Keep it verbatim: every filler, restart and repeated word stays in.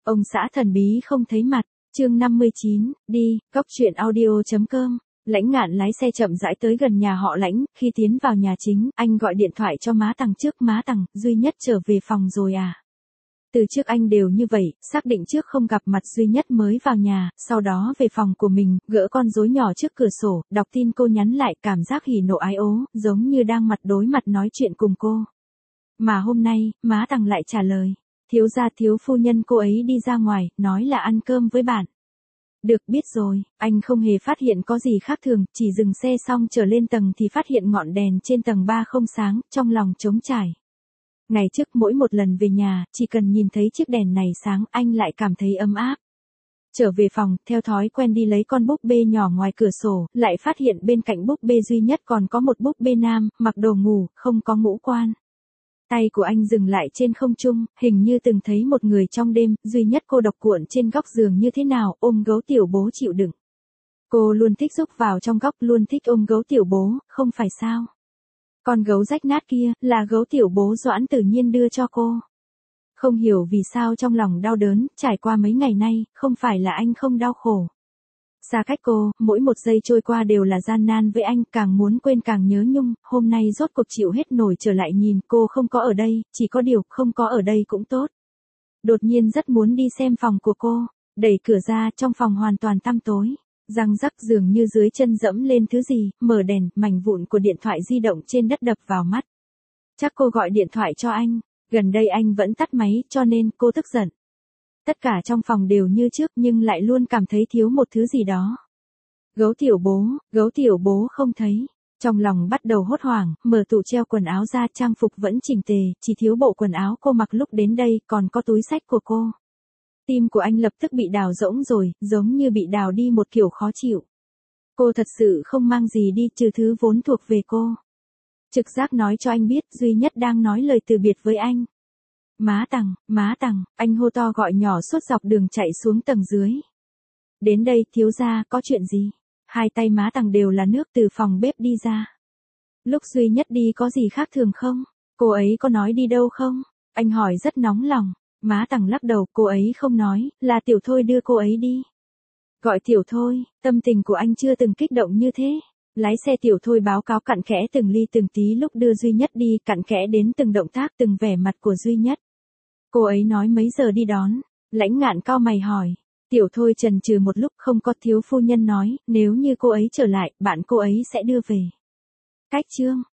Ông xã thần bí không thấy mặt, chương năm mươi chín, đi, góc truyện audio.com. Lãnh Ngạn lái xe chậm rãi tới gần nhà họ Lãnh, khi tiến vào nhà chính, anh gọi điện thoại cho má Tằng trước, má Tằng, Duy Nhất trở về phòng rồi à? Từ trước anh đều như vậy, xác định trước không gặp mặt Duy Nhất mới vào nhà, sau đó về phòng của mình, gỡ con rối nhỏ trước cửa sổ, đọc tin cô nhắn lại, cảm giác hỉ nộ ái ố, giống như đang mặt đối mặt nói chuyện cùng cô. Mà hôm nay, má Tằng lại trả lời, thiếu gia thiếu phu nhân cô ấy đi ra ngoài, nói là ăn cơm với bạn. Được, biết rồi, anh không hề phát hiện có gì khác thường, chỉ dừng xe xong trở lên tầng thì phát hiện ngọn đèn trên tầng ba không sáng, trong lòng trống trải. Ngày trước mỗi một lần về nhà, chỉ cần nhìn thấy chiếc đèn này sáng, anh lại cảm thấy ấm áp. Trở về phòng, theo thói quen đi lấy con búp bê nhỏ ngoài cửa sổ, lại phát hiện bên cạnh búp bê Duy Nhất còn có một búp bê nam, mặc đồ ngủ, không có ngũ quan. Tay của anh dừng lại trên không trung, hình như từng thấy một người trong đêm, Duy Nhất cô độc cuộn trên góc giường như thế nào, ôm gấu tiểu bố chịu đựng. Cô luôn thích rúc vào trong góc, luôn thích ôm gấu tiểu bố, không phải sao? Con gấu rách nát kia, là gấu tiểu bố Doãn Tử Nhiên đưa cho cô. Không hiểu vì sao trong lòng đau đớn, trải qua mấy ngày nay, không phải là anh không đau khổ. Xa cách cô, mỗi một giây trôi qua đều là gian nan với anh, càng muốn quên càng nhớ nhung, hôm nay rốt cuộc chịu hết nổi trở lại nhìn cô không có ở đây, chỉ có điều không có ở đây cũng tốt. Đột nhiên rất muốn đi xem phòng của cô, đẩy cửa ra, trong phòng hoàn toàn tăm tối. Răng rắc dường như dưới chân dẫm lên thứ gì, mở đèn, mảnh vụn của điện thoại di động trên đất đập vào mắt. Chắc cô gọi điện thoại cho anh, gần đây anh vẫn tắt máy, cho nên cô tức giận. Tất cả trong phòng đều như trước nhưng lại luôn cảm thấy thiếu một thứ gì đó. Gấu tiểu bố, gấu tiểu bố không thấy. Trong lòng bắt đầu hốt hoảng, mở tủ treo quần áo ra, trang phục vẫn chỉnh tề, chỉ thiếu bộ quần áo cô mặc lúc đến đây, còn có túi xách của cô. Tim của anh lập tức bị đào rỗng rồi, giống như bị đào đi một kiểu khó chịu. Cô thật sự không mang gì đi trừ thứ vốn thuộc về cô. Trực giác nói cho anh biết Duy Nhất đang nói lời từ biệt với anh. Má Tằng, má Tằng, anh hô to gọi nhỏ suốt dọc đường chạy xuống tầng dưới. Đến đây, thiếu gia, có chuyện gì? Hai tay má Tằng đều là nước từ phòng bếp đi ra. Lúc Duy Nhất đi có gì khác thường không? Cô ấy có nói đi đâu không? Anh hỏi rất nóng lòng. Má Tằng lắc đầu, cô ấy không nói, là Tiểu Thôi đưa cô ấy đi. Gọi Tiểu Thôi, tâm tình của anh chưa từng kích động như thế. Lái xe Tiểu Thôi báo cáo cặn kẽ từng ly từng tí lúc đưa Duy Nhất đi, cặn kẽ đến từng động tác, từng vẻ mặt của Duy Nhất. Cô ấy nói mấy giờ đi đón? Lãnh Ngạn cau mày hỏi. Tiểu Thôi chần chừ một lúc, không có, thiếu phu nhân nói, nếu như cô ấy trở lại, bạn cô ấy sẽ đưa về. Cách chương,